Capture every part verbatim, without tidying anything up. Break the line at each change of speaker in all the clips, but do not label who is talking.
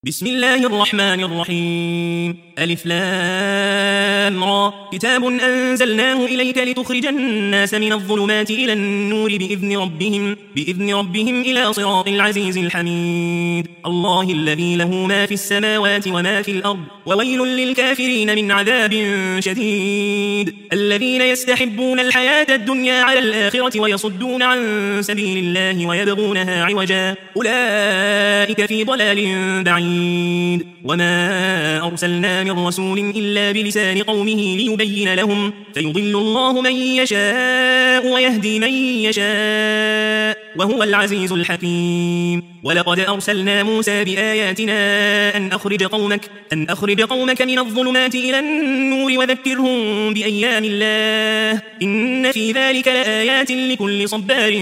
بسم الله الرحمن الرحيم ألف لام را كتاب أنزلناه إليك لتخرج الناس من الظلمات إلى النور بإذن ربهم, بإذن ربهم إلى صراط العزيز الحميد الله الذي له ما في السماوات وما في الأرض وويل للكافرين من عذاب شديد الذين يستحبون الحياة الدنيا على الآخرة ويصدون عن سبيل الله ويبغونها عوجا أولئك في ضلال بعيد وما أرسلنا من رسول إلا بلسان قومه ليبين لهم فيضل الله من يشاء ويهدي من يشاء وهو العزيز الحكيم ولقد أرسلنا موسى بآياتنا أن أخرج قومك, أن أخرج قومك من الظلمات إلى النور وذكرهم بأيام الله إن في ذلك لآيات لكل صبار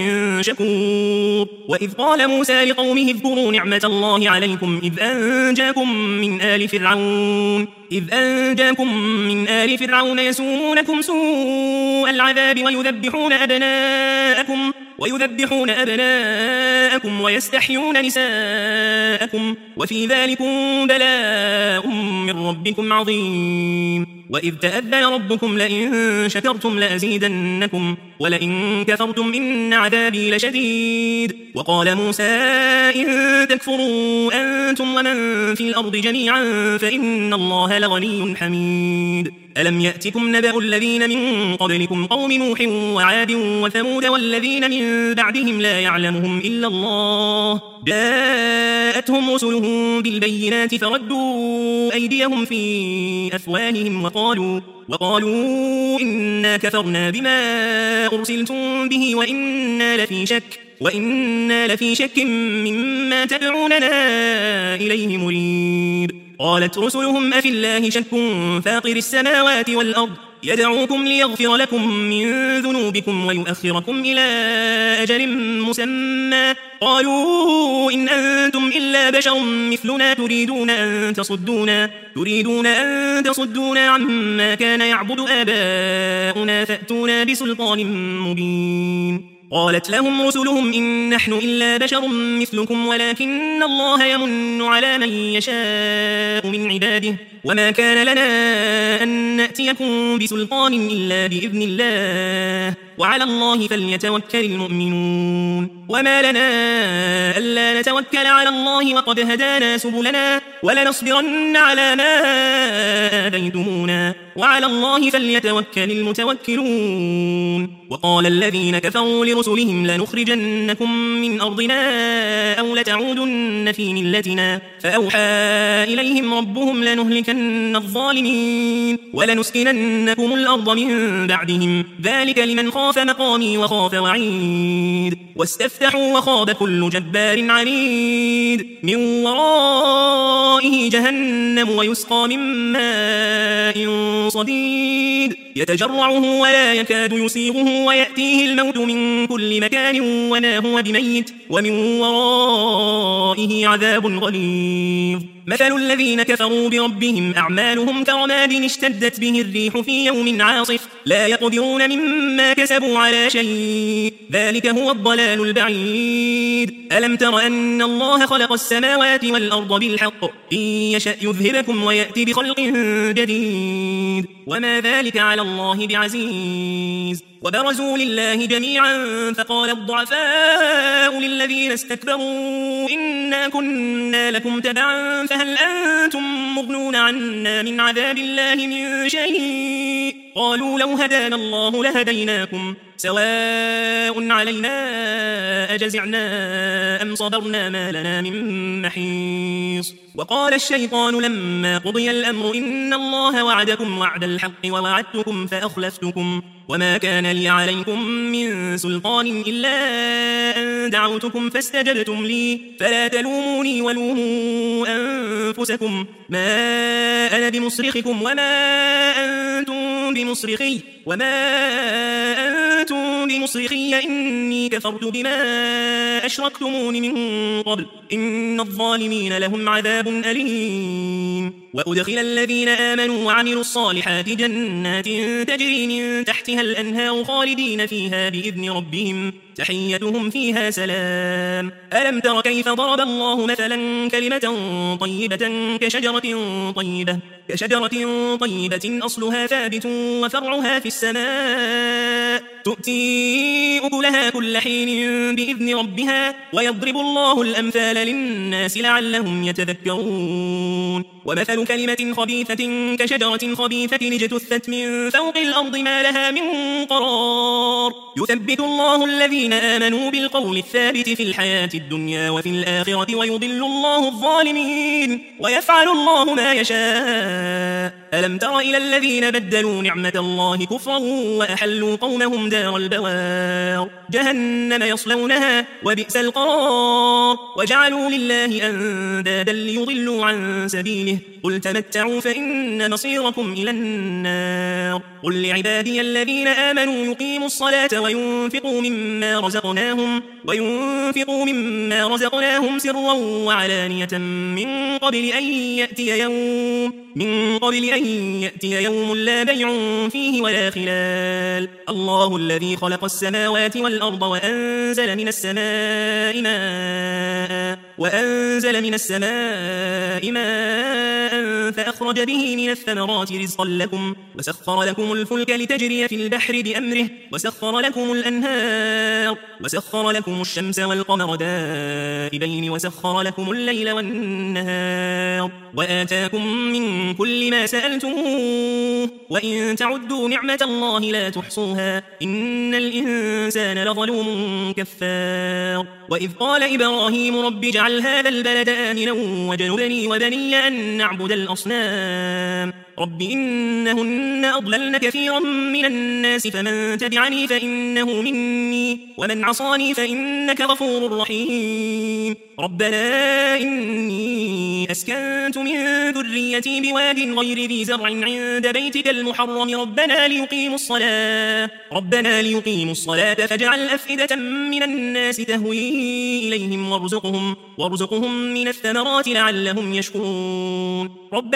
شكور وإذ قال موسى لقومه اذكروا نعمة الله عليكم إذ أنجاكم من آل فرعون إذ أنجاكم من آل فرعون يسومونكم سوء العذاب ويذبحون أبناءكم ويذبحون أبناءكم ويستحيون نساءكم وفي ذلكم بلاء من ربكم عظيم وإذ تأذن ربكم لئن شكرتم لأزيدنكم ولئن كفرتم إن عذابي لشديد وقال موسى إن تكفروا أنتم ومن في الأرض جميعا فإن الله لغني حميد ألم يأتكم نبأ الذين من قبلكم قوم نوح وعاد وثمود والذين من بعدهم لا يعلمهم إلا الله جاءتهم رسلهم بالبينات فردوا أيديهم في أفواههم وقالوا وقالوا إنا كفرنا بما أرسلتم به وإنا لفي شك وإنا لفي شك مما تدعوننا إليه مريب قالت رسلهم أفي الله شك فاطر السماوات والأرض يدعوكم ليغفر لكم من ذنوبكم ويؤخركم إلى أجل مسمى قالوا إن أنتم إلا بشر مثلنا تريدون أن تصدونا تريدون أن تصدونا عما كان يعبد آباؤنا فأتونا بسلطان مبين قالت لهم رسلهم إن نحن إلا بشر مثلكم ولكن الله يمن على من يشاء من عباده وما كان لنا أن نأتيكم بسلطان إلا بإذن الله وعلى الله فليتوكل المؤمنون وما لنا ألا نتوكل على الله وقد هدانا سبلنا ولنصبرن على ما آذيتمونا وعلى الله فليتوكل المتوكلون وقال الذين كفروا لرسلهم لنخرجنكم من أرضنا أو لتعودن في ملتنا فأوحى إليهم ربهم لنهلكن الظالمين ولنسكننكم الأرض من بعدهم ذلك لمن خاف مقامي وخاف وعيد واستفتحوا وخاب كل جبار عنيد من ورائه جهنم ويسقى من ماء صديد يتجرعه ولا يكاد يسيغه ويأتيه الموت من كل مكان وما هو بميت ومن ورائه عذاب غليظ مثل الذين كفروا بربهم أعمالهم كرماد اشتدت به الريح في يوم عاصف لا يقدرون مما كسبوا على شيء ذلك هو الضلال البعيد ألم تر أن الله خلق السماوات والأرض بالحق إن يشأ يذهبكم ويأتي بخلق جديد وما ذلك على الله بعزيز وبرزوا لله جميعا فقال الضعفاء للذين استكبروا إنا كنا لكم تبعا فهل أنتم مغنون عنا من عذاب الله من شيء قالوا لو هدانا الله لهديناكم سواء علينا أجزعنا أم صبرنا ما لنا من محيص وقال الشيطان لما قضي الأمر إن الله وعدكم وعد الحق ووعدتكم فأخلفتكم وما كان لي عليكم من سلطان إلا أن دعوتكم فاستجبتم لي فلا تلوموني ولوموا أنفسكم ما أنا بمصرخكم وما أنتم بمصرخي وما أنتم بمصرخي إني كفرت بما أشركتمون من قبل إن الظالمين لهم عذاب أليم وأدخل الذين آمنوا وعملوا الصالحات جنات تجري من تحتها الأنهار خالدين فيها بإذن ربهم تحيتهم فيها سلام. ألم تر كيف ضرب الله مثلا كلمة طيبة كشجرة طيبة كشجرة طيبة أصلها ثابت وفرعها في السماء تؤتي أكلها كل حين بإذن ربها ويضرب الله الأمثال للناس لعلهم يتذكرون. ومثل كلمة خبيثة كشجرة خبيثة اجتثت من فوق الأرض ما لها من قرار يثبت الله الذين آمنوا بالقول الثابت في الحياة الدنيا وفي الآخرة ويضل الله الظالمين ويفعل الله ما يشاء. ألم تر إلى الذين بدلوا نعمة الله كفرا وأحلوا قومهم دار البوار جهنم يصلونها وبئس القرار وجعلوا لله أندادا ليضلوا عن سبيله قل تمتعوا فإن مصيركم إلى النار. قل لعبادي الذين آمنوا يقيموا الصلاة وينفقوا مما رزقناهم وينفقوا مما رزقناهم سرا وعلانية من قبل أن يأتي يوم من قبل أن يأتي يوم لا بيع فيه ولا خلال. الله الذي خلق السماوات والأرض وأنزل من السماء ماء وأنزل من السماء ماء فأخرج به من الثمرات رزقا لكم وسخر لكم الفلك لتجري في البحر بأمره وسخر لكم الأنهار وسخر لكم الشمس والقمر دائبين وسخر لكم الليل والنهار وآتاكم من كل ما سألتموه وإن تعدوا نعمة الله لا تحصوها إن الإنسان لظلوم كفار. وإذ قال إبراهيم رب اجعل هذا البلد آمنا واجنبني وبني أن نعبد الأصنام رب إنهن أضللن كثيرا من الناس فمن تبعني فإنه مني ومن عصاني فإنك غفور رحيم. ربنا إني أسكنت من ذريتي بواد غير ذي زرع عند بيتك المحرم ربنا ليقيموا الصلاة ربنا ليقيموا الصلاة فاجعل أفئدة من الناس تهوي إليهم وارزقهم وارزقهم من الثمرات لعلهم يشكرون.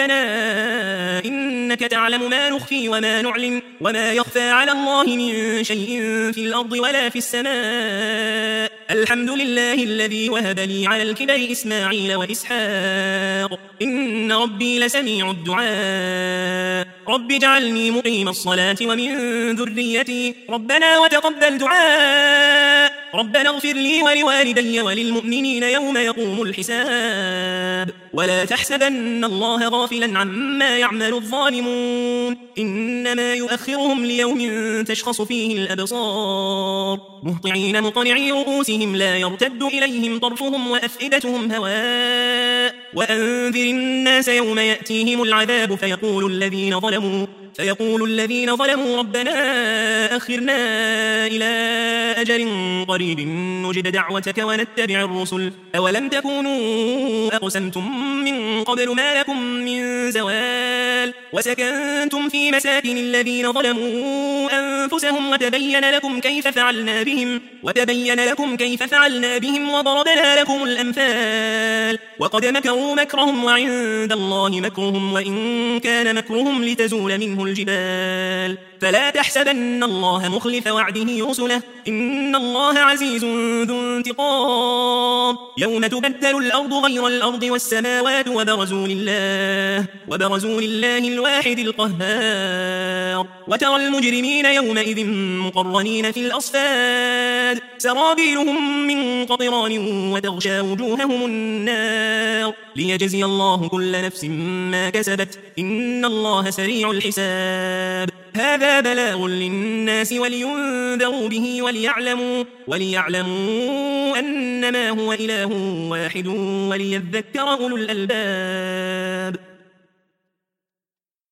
ربنا إنك تعلم ما نخفي وما نعلن وما يخفى على الله من شيء في الأرض ولا في السماء الحمد لله الذي وهب لي على الكبر إسماعيل وإسحاق إن ربي لسميع الدعاء رب اجعلني مقيم الصلاة ومن ذريتي ربنا وتقبل دعاء ربنا اغفر لي ولوالدي وللمؤمنين يوم يقوم الحساب ولا تحسبن الله غافلا عما يعمل الظالمون إنما يؤخرهم ليوم تشخص فيه الأبصار مهطعين مقنعي رؤوسهم لا يرتد إليهم طرفهم وأفئدتهم هواء وأنذر الناس يوم يأتيهم العذاب فيقول الذين ظلموا فيقول الذين ظلموا ربنا أخرنا إلى أجل قريب نجب دعوتك ونتبع الرسل أولم تكونوا أقسمتم من قبل ما لكم من زوال وسكنتم في مساكن الذين ظلموا أنفسهم وتبين لكم كيف فعلنا بهم وتبين لكم كيف فعلنا بهم وضربنا لكم الأمثال وقد مكروا مكرهم وعند الله مكرهم وإن كان مكرهم لتزول منه الجبال فلا تحسبن الله مخلف وعده رسله إن الله عزيز ذو انتقام يوم تبدل الأرض غير الأرض والسماوات وبرزوا لله وبرزوا لله الواحد القهار وترى المجرمين يومئذ مقرنين في الأصفاد سرابيلهم من قطران وتغشى وجوههم النار ليجزي الله كل نفس ما كسبت إن الله سريع الحساب هذا بلاغ للناس ولينذروا به وليعلموا, وليعلموا أنما هو إله واحد وليذكر أولو الألباب.